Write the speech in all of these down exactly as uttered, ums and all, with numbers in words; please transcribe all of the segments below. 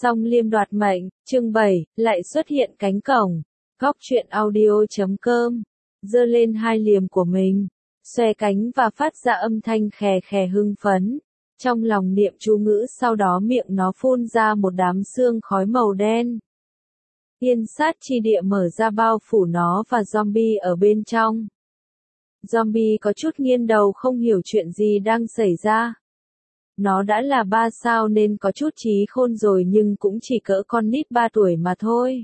Song Liêm đoạt mệnh, chương bảy, lại xuất hiện cánh cổng. Góc truyện audio chấm com. Giơ lên hai liềm của mình, xòe cánh và phát ra âm thanh khè khè hưng phấn. Trong lòng niệm chú ngữ, sau đó miệng nó phun ra một đám sương khói màu đen. Yên sát chi địa mở ra bao phủ nó và zombie ở bên trong. Zombie có chút nghiêng đầu không hiểu chuyện gì đang xảy ra. Nó đã là ba sao nên có chút trí khôn rồi nhưng cũng chỉ cỡ con nít ba tuổi mà thôi.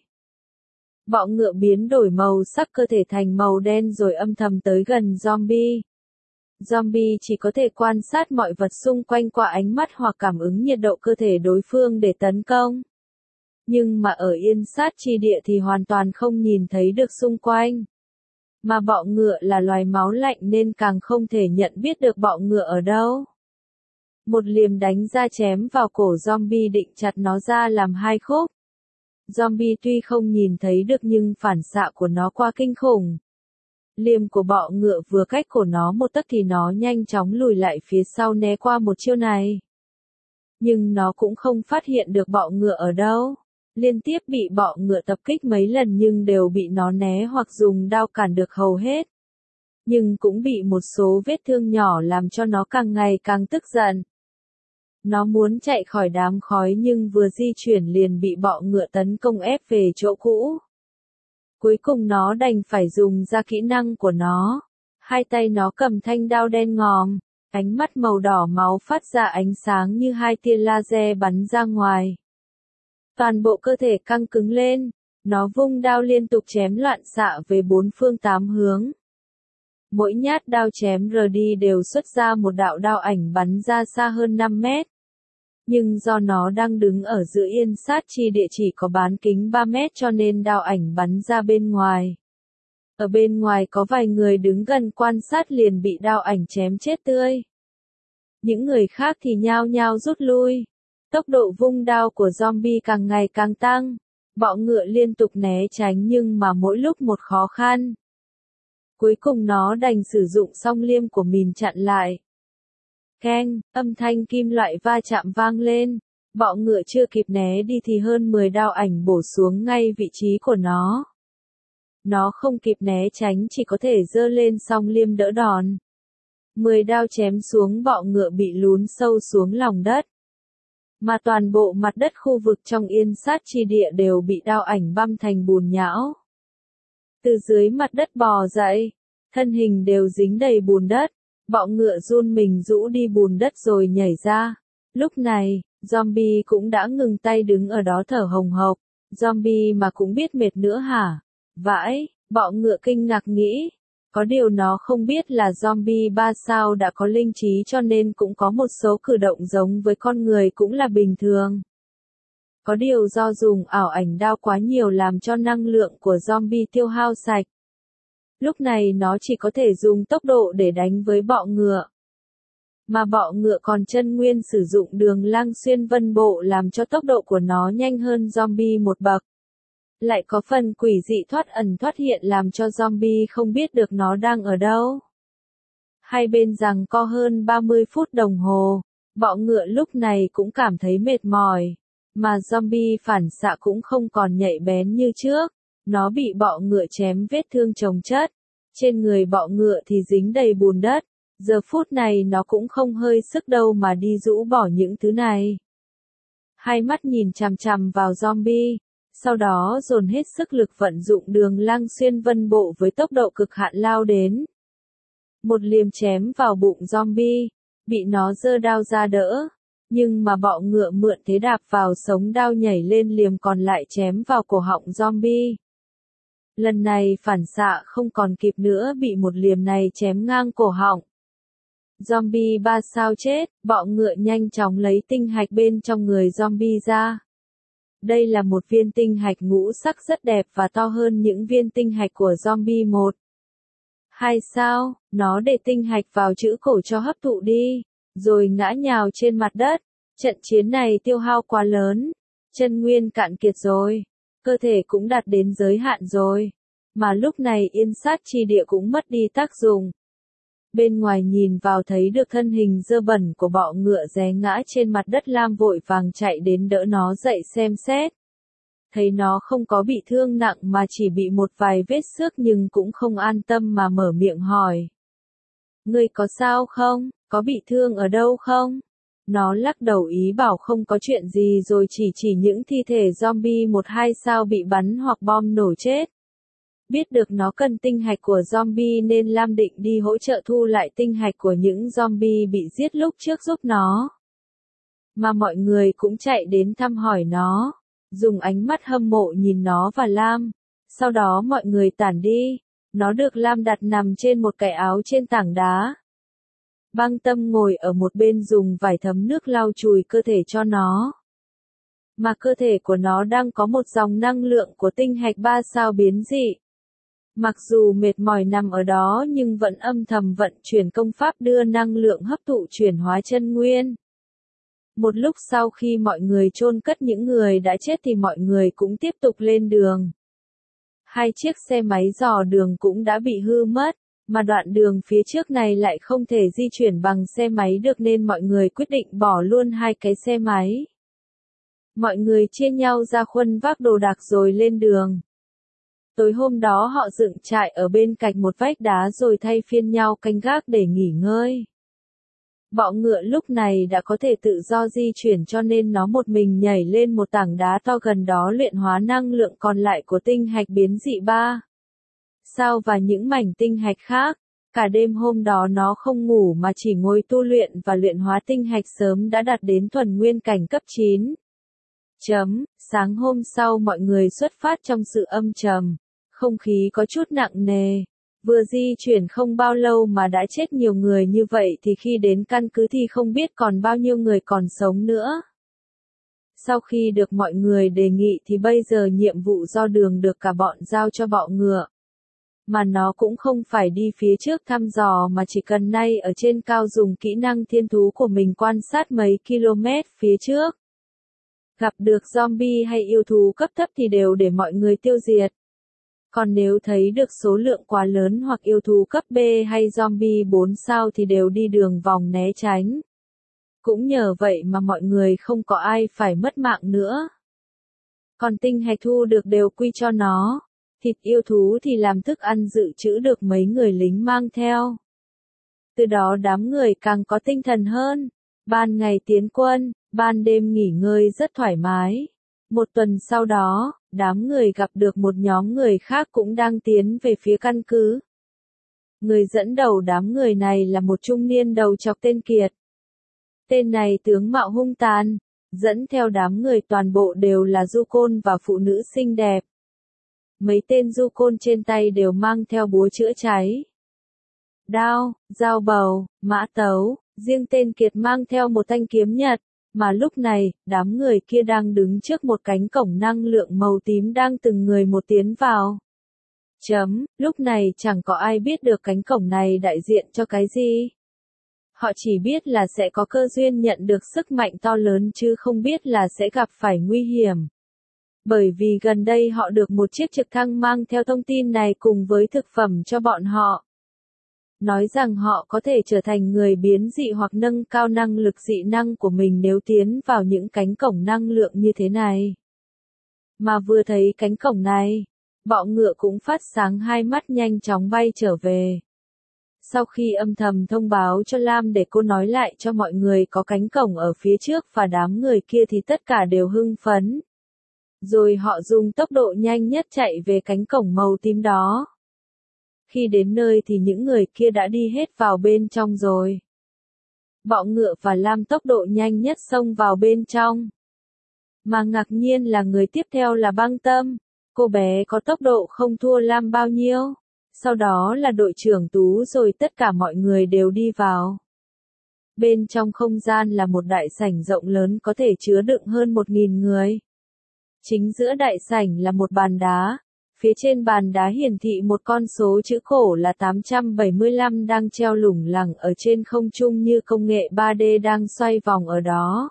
Bọ ngựa biến đổi màu sắc cơ thể thành màu đen rồi âm thầm tới gần zombie. Zombie chỉ có thể quan sát mọi vật xung quanh qua ánh mắt hoặc cảm ứng nhiệt độ cơ thể đối phương để tấn công. Nhưng mà ở yên sát chi địa thì hoàn toàn không nhìn thấy được xung quanh. Mà bọ ngựa là loài máu lạnh nên càng không thể nhận biết được bọ ngựa ở đâu. Một liềm đánh ra chém vào cổ zombie định chặt nó ra làm hai khúc. Zombie tuy không nhìn thấy được nhưng phản xạ của nó quá kinh khủng. Liềm của bọ ngựa vừa cách cổ nó một tấc thì nó nhanh chóng lùi lại phía sau né qua một chiêu này. Nhưng nó cũng không phát hiện được bọ ngựa ở đâu. Liên tiếp bị bọ ngựa tập kích mấy lần nhưng đều bị nó né hoặc dùng đao cản được hầu hết. Nhưng cũng bị một số vết thương nhỏ làm cho nó càng ngày càng tức giận. Nó muốn chạy khỏi đám khói nhưng vừa di chuyển liền bị bọ ngựa tấn công ép về chỗ cũ. Cuối cùng nó đành phải dùng ra kỹ năng của nó. Hai tay nó cầm thanh đao đen ngòm, ánh mắt màu đỏ máu phát ra ánh sáng như hai tia laser bắn ra ngoài. Toàn bộ cơ thể căng cứng lên, nó vung đao liên tục chém loạn xạ về bốn phương tám hướng. Mỗi nhát đao chém rờ đi đều xuất ra một đạo đao ảnh bắn ra xa hơn năm mét. Nhưng do nó đang đứng ở giữa yên sát chi địa chỉ có bán kính ba mét cho nên đao ảnh bắn ra bên ngoài. Ở bên ngoài có vài người đứng gần quan sát liền bị đao ảnh chém chết tươi. Những người khác thì nhao nhao rút lui. Tốc độ vung đao của zombie càng ngày càng tăng. Bọ ngựa liên tục né tránh nhưng mà mỗi lúc một khó khăn. Cuối cùng nó đành sử dụng song liêm của mình chặn lại. Keng, âm thanh kim loại va chạm vang lên. Bọ ngựa chưa kịp né đi thì hơn mười đao ảnh bổ xuống ngay vị trí của nó. Nó không kịp né tránh chỉ có thể giơ lên song liêm đỡ đòn. Mười đao chém xuống bọ ngựa bị lún sâu xuống lòng đất. Mà toàn bộ mặt đất khu vực trong yên sát chi địa đều bị đao ảnh băm thành bùn nhão. Từ dưới mặt đất bò dậy, thân hình đều dính đầy bùn đất. Bọ ngựa run mình rũ đi bùn đất rồi nhảy ra. Lúc này, zombie cũng đã ngừng tay đứng ở đó thở hồng hộc. Zombie mà cũng biết mệt nữa hả? Vãi, bọ ngựa kinh ngạc nghĩ. Có điều nó không biết là zombie ba sao đã có linh trí cho nên cũng có một số cử động giống với con người cũng là bình thường. Có điều do dùng ảo ảnh đao quá nhiều làm cho năng lượng của zombie tiêu hao sạch. Lúc này nó chỉ có thể dùng tốc độ để đánh với bọ ngựa. Mà bọ ngựa còn chân nguyên sử dụng đường lang xuyên vân bộ làm cho tốc độ của nó nhanh hơn zombie một bậc. Lại có phần quỷ dị thoát ẩn thoát hiện làm cho zombie không biết được nó đang ở đâu. Hai bên giằng co hơn ba mươi phút đồng hồ, bọ ngựa lúc này cũng cảm thấy mệt mỏi. Mà zombie phản xạ cũng không còn nhạy bén như trước. Nó bị bọ ngựa chém vết thương chồng chất. Trên người bọ ngựa thì dính đầy bùn đất. Giờ phút này nó cũng không hơi sức đâu mà đi rũ bỏ những thứ này. Hai mắt nhìn chằm chằm vào zombie. Sau đó dồn hết sức lực vận dụng đường lang xuyên vân bộ với tốc độ cực hạn lao đến. Một liềm chém vào bụng zombie. Bị nó giơ đao ra đỡ. Nhưng mà bọ ngựa mượn thế đạp vào sống đao nhảy lên liềm còn lại chém vào cổ họng zombie. Lần này phản xạ không còn kịp nữa bị một liềm này chém ngang cổ họng. Zombie ba sao chết, bọ ngựa nhanh chóng lấy tinh hạch bên trong người zombie ra. Đây là một viên tinh hạch ngũ sắc rất đẹp và to hơn những viên tinh hạch của zombie một. Hai sao, nó để tinh hạch vào chữ cổ cho hấp thụ đi, rồi ngã nhào trên mặt đất. Trận chiến này tiêu hao quá lớn, chân nguyên cạn kiệt rồi. Cơ thể cũng đạt đến giới hạn rồi. Mà lúc này yên sát chi địa cũng mất đi tác dụng. Bên ngoài nhìn vào thấy được thân hình dơ bẩn của bọ ngựa té ngã trên mặt đất. Lam vội vàng chạy đến đỡ nó dậy xem xét. Thấy nó không có bị thương nặng mà chỉ bị một vài vết xước nhưng cũng không an tâm mà mở miệng hỏi. Ngươi có sao không? Có bị thương ở đâu không? Nó lắc đầu ý bảo không có chuyện gì rồi chỉ chỉ những thi thể zombie một hai sao bị bắn hoặc bom nổ chết. Biết được nó cần tinh hạch của zombie nên Lam định đi hỗ trợ thu lại tinh hạch của những zombie bị giết lúc trước giúp nó. Mà mọi người cũng chạy đến thăm hỏi nó, dùng ánh mắt hâm mộ nhìn nó và Lam. Sau đó mọi người tản đi, nó được Lam đặt nằm trên một cái áo trên tảng đá. Băng Tâm ngồi ở một bên dùng vải thấm nước lau chùi cơ thể cho nó. Mà cơ thể của nó đang có một dòng năng lượng của tinh hạch ba sao biến dị. Mặc dù mệt mỏi nằm ở đó nhưng vẫn âm thầm vận chuyển công pháp đưa năng lượng hấp thụ chuyển hóa chân nguyên. Một lúc sau khi mọi người chôn cất những người đã chết thì mọi người cũng tiếp tục lên đường. Hai chiếc xe máy dò đường cũng đã bị hư mất, mà đoạn đường phía trước này lại không thể di chuyển bằng xe máy được nên mọi người quyết định bỏ luôn hai cái xe máy. Mọi người chia nhau ra khuân vác đồ đạc rồi lên đường. Tối hôm đó họ dựng trại ở bên cạnh một vách đá rồi thay phiên nhau canh gác để nghỉ ngơi. Bọ ngựa lúc này đã có thể tự do di chuyển cho nên nó một mình nhảy lên một tảng đá to gần đó luyện hóa năng lượng còn lại của tinh hạch biến dị ba sao và những mảnh tinh hạch khác. Cả đêm hôm đó nó không ngủ mà chỉ ngồi tu luyện và luyện hóa tinh hạch sớm đã đạt đến thuần nguyên cảnh cấp chín. Chấm, sáng hôm sau mọi người xuất phát trong sự âm trầm, không khí có chút nặng nề. Vừa di chuyển không bao lâu mà đã chết nhiều người như vậy thì khi đến căn cứ thì không biết còn bao nhiêu người còn sống nữa. Sau khi được mọi người đề nghị thì bây giờ nhiệm vụ do đường được cả bọn giao cho bọ ngựa. Mà nó cũng không phải đi phía trước thăm dò mà chỉ cần nay ở trên cao dùng kỹ năng thiên thú của mình quan sát mấy km phía trước. Gặp được zombie hay yêu thú cấp thấp thì đều để mọi người tiêu diệt. Còn nếu thấy được số lượng quá lớn hoặc yêu thú cấp B hay zombie bốn sao thì đều đi đường vòng né tránh. Cũng nhờ vậy mà mọi người không có ai phải mất mạng nữa. Còn tinh hạch thu được đều quy cho nó. Thịt yêu thú thì làm thức ăn dự trữ được mấy người lính mang theo. Từ đó đám người càng có tinh thần hơn. Ban ngày tiến quân, ban đêm nghỉ ngơi rất thoải mái. Một tuần sau đó, đám người gặp được một nhóm người khác cũng đang tiến về phía căn cứ. Người dẫn đầu đám người này là một trung niên đầu chọc tên Kiệt. Tên này tướng mạo hung tàn, dẫn theo đám người toàn bộ đều là du côn và phụ nữ xinh đẹp. Mấy tên du côn trên tay đều mang theo búa chữa cháy, đao, dao bầu, mã tấu, riêng tên Kiệt mang theo một thanh kiếm nhật. Mà lúc này, đám người kia đang đứng trước một cánh cổng năng lượng màu tím đang từng người một tiến vào. Chấm, lúc này chẳng có ai biết được cánh cổng này đại diện cho cái gì. Họ chỉ biết là sẽ có cơ duyên nhận được sức mạnh to lớn chứ không biết là sẽ gặp phải nguy hiểm. Bởi vì gần đây họ được một chiếc trực thăng mang theo thông tin này cùng với thực phẩm cho bọn họ. Nói rằng họ có thể trở thành người biến dị hoặc nâng cao năng lực dị năng của mình nếu tiến vào những cánh cổng năng lượng như thế này. Mà vừa thấy cánh cổng này, bọ ngựa cũng phát sáng hai mắt nhanh chóng bay trở về. Sau khi âm thầm thông báo cho Lam để cô nói lại cho mọi người có cánh cổng ở phía trước và đám người kia thì tất cả đều hưng phấn. Rồi họ dùng tốc độ nhanh nhất chạy về cánh cổng màu tím đó. Khi đến nơi thì những người kia đã đi hết vào bên trong rồi. Bọ ngựa và Lam tốc độ nhanh nhất xông vào bên trong. Mà ngạc nhiên là người tiếp theo là Băng Tâm. Cô bé có tốc độ không thua Lam bao nhiêu. Sau đó là đội trưởng Tú rồi tất cả mọi người đều đi vào. Bên trong không gian là một đại sảnh rộng lớn có thể chứa đựng hơn một nghìn người. Chính giữa đại sảnh là một bàn đá. Phía trên bàn đá hiển thị một con số chữ cổ là tám trăm bảy mươi lăm đang treo lủng lẳng ở trên không trung như công nghệ ba D đang xoay vòng ở đó.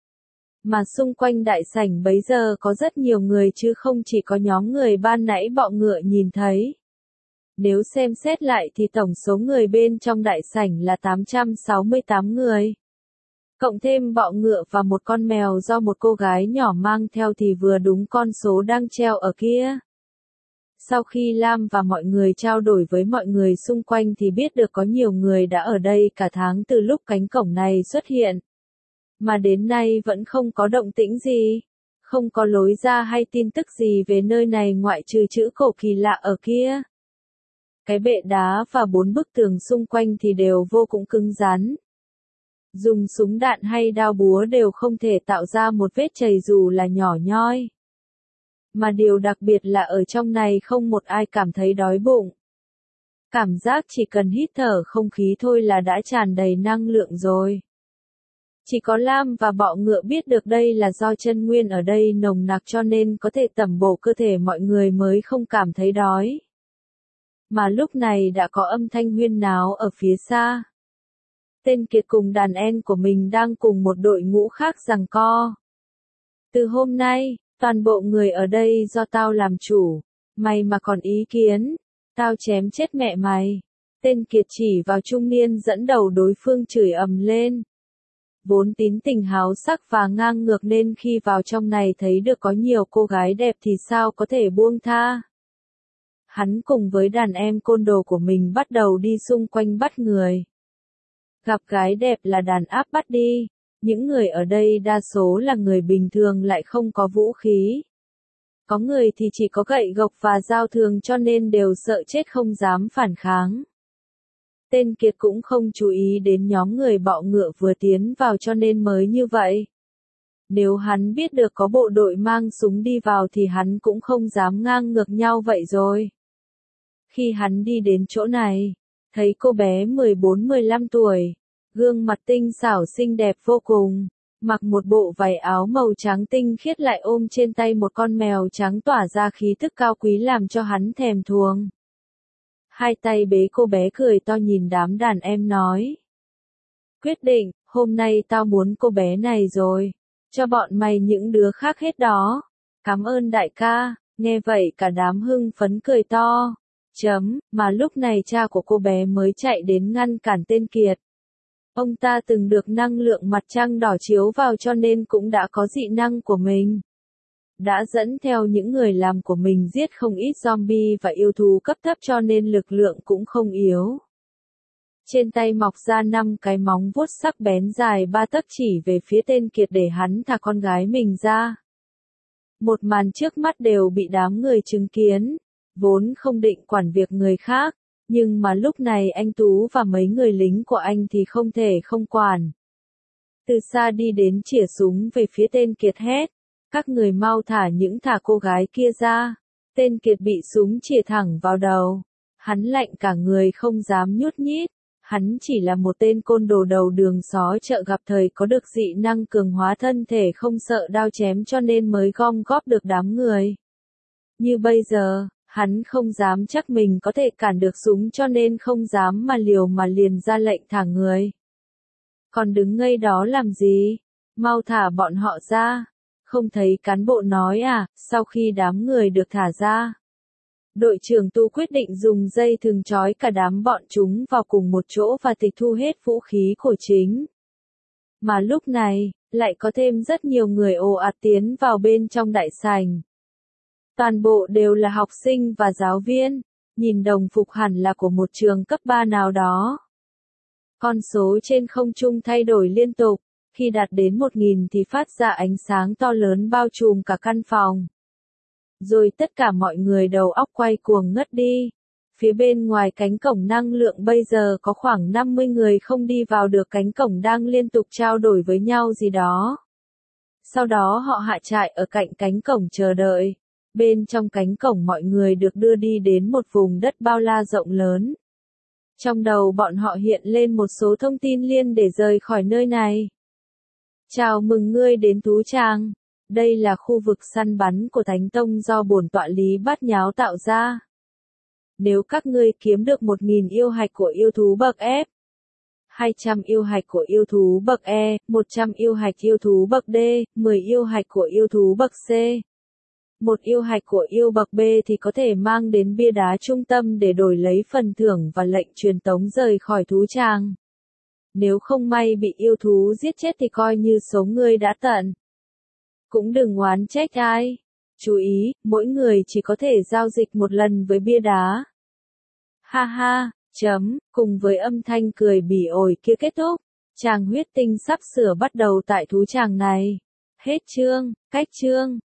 Mà xung quanh đại sảnh bấy giờ có rất nhiều người chứ không chỉ có nhóm người ban nãy bọ ngựa nhìn thấy. Nếu xem xét lại thì tổng số người bên trong đại sảnh là tám trăm sáu mươi tám người. Cộng thêm bọ ngựa và một con mèo do một cô gái nhỏ mang theo thì vừa đúng con số đang treo ở kia. Sau khi Lam và mọi người trao đổi với mọi người xung quanh thì biết được có nhiều người đã ở đây cả tháng từ lúc cánh cổng này xuất hiện. Mà đến nay vẫn không có động tĩnh gì. Không có lối ra hay tin tức gì về nơi này ngoại trừ chữ cổ kỳ lạ ở kia. Cái bệ đá và bốn bức tường xung quanh thì đều vô cùng cứng rắn. Dùng súng đạn hay đao búa đều không thể tạo ra một vết chày dù là nhỏ nhoi. Mà điều đặc biệt là ở trong này không một ai cảm thấy đói bụng. Cảm giác chỉ cần hít thở không khí thôi là đã tràn đầy năng lượng rồi. Chỉ có Lam và bọ ngựa biết được đây là do chân nguyên ở đây nồng nặc cho nên có thể tẩm bổ cơ thể mọi người mới không cảm thấy đói. Mà lúc này đã có âm thanh huyên náo ở phía xa. Tên Kiệt cùng đàn em của mình đang cùng một đội ngũ khác giằng co. Từ hôm nay, toàn bộ người ở đây do tao làm chủ. Mày mà còn ý kiến, tao chém chết mẹ mày. Tên Kiệt chỉ vào trung niên dẫn đầu đối phương chửi ầm lên. Vốn tín tình háo sắc và ngang ngược nên khi vào trong này thấy được có nhiều cô gái đẹp thì sao có thể buông tha. Hắn cùng với đàn em côn đồ của mình bắt đầu đi xung quanh bắt người. Gặp gái đẹp là đàn áp bắt đi. Những người ở đây đa số là người bình thường lại không có vũ khí. Có người thì chỉ có gậy gộc và dao thường cho nên đều sợ chết không dám phản kháng. Tên Kiệt cũng không chú ý đến nhóm người bọ ngựa vừa tiến vào cho nên mới như vậy. Nếu hắn biết được có bộ đội mang súng đi vào thì hắn cũng không dám ngang ngược nhau vậy rồi. Khi hắn đi đến chỗ này, thấy cô bé mười bốn mười lăm tuổi, gương mặt tinh xảo xinh đẹp vô cùng, mặc một bộ váy áo màu trắng tinh khiết lại ôm trên tay một con mèo trắng tỏa ra khí tức cao quý làm cho hắn thèm thuồng. Hai tay bế cô bé cười to nhìn đám đàn em nói. Quyết định, hôm nay tao muốn cô bé này rồi, cho bọn mày những đứa khác hết đó. Cảm ơn đại ca, nghe vậy cả đám hưng phấn cười to. Chấm, mà lúc này cha của cô bé mới chạy đến ngăn cản tên Kiệt. Ông ta từng được năng lượng mặt trăng đỏ chiếu vào cho nên cũng đã có dị năng của mình. Đã dẫn theo những người làm của mình giết không ít zombie và yêu thú cấp thấp cho nên lực lượng cũng không yếu. Trên tay mọc ra năm cái móng vuốt sắc bén dài ba tấc chỉ về phía tên Kiệt để hắn thả con gái mình ra. Một màn trước mắt đều bị đám người chứng kiến, vốn không định quản việc người khác, nhưng mà lúc này anh Tú và mấy người lính của anh thì không thể không quản. Từ xa đi đến chĩa súng về phía tên Kiệt hét. Các người mau thả những thả cô gái kia ra. Tên Kiệt bị súng chĩa thẳng vào đầu. Hắn lạnh cả người không dám nhút nhít. Hắn chỉ là một tên côn đồ đầu đường xó chợ gặp thời có được dị năng cường hóa thân thể không sợ đao chém cho nên mới gom góp được đám người. Như bây giờ, hắn không dám chắc mình có thể cản được súng cho nên không dám mà liều mà liền ra lệnh thả người. Còn đứng ngây đó làm gì? Mau thả bọn họ ra. Không thấy cán bộ nói à, sau khi đám người được thả ra. Đội trưởng Tu quyết định dùng dây thừng trói cả đám bọn chúng vào cùng một chỗ và tịch thu hết vũ khí của chính. Mà lúc này, lại có thêm rất nhiều người ồ ạt tiến vào bên trong đại sảnh. Toàn bộ đều là học sinh và giáo viên, nhìn đồng phục hẳn là của một trường cấp ba nào đó. Con số trên không trung thay đổi liên tục. Khi đạt đến một nghìn thì phát ra ánh sáng to lớn bao trùm cả căn phòng. Rồi tất cả mọi người đầu óc quay cuồng ngất đi. Phía bên ngoài cánh cổng năng lượng bây giờ có khoảng năm mươi người không đi vào được cánh cổng đang liên tục trao đổi với nhau gì đó. Sau đó họ hạ trại ở cạnh cánh cổng chờ đợi. Bên trong cánh cổng mọi người được đưa đi đến một vùng đất bao la rộng lớn. Trong đầu bọn họ hiện lên một số thông tin liên để rời khỏi nơi này. Chào mừng ngươi đến Tú Tràng. Đây là khu vực săn bắn của Thánh Tông do bổn tọa Lý Bát Nháo tạo ra. Nếu các ngươi kiếm được một nghìn yêu hạch của yêu thú bậc F, hai trăm yêu hạch của yêu thú bậc E, một trăm yêu hạch yêu thú bậc D, mười yêu hạch của yêu thú bậc C, một yêu hạch của yêu bậc B thì có thể mang đến bia đá trung tâm để đổi lấy phần thưởng và lệnh truyền tống rời khỏi thú tràng. Nếu không may bị yêu thú giết chết thì coi như số ngươi đã tận. Cũng đừng oán trách ai. Chú ý, mỗi người chỉ có thể giao dịch một lần với bia đá. Ha ha, chấm, cùng với âm thanh cười bỉ ổi kia kết thúc. Tràng huyết tinh sắp sửa bắt đầu tại thú tràng này. Hết chương, cách chương.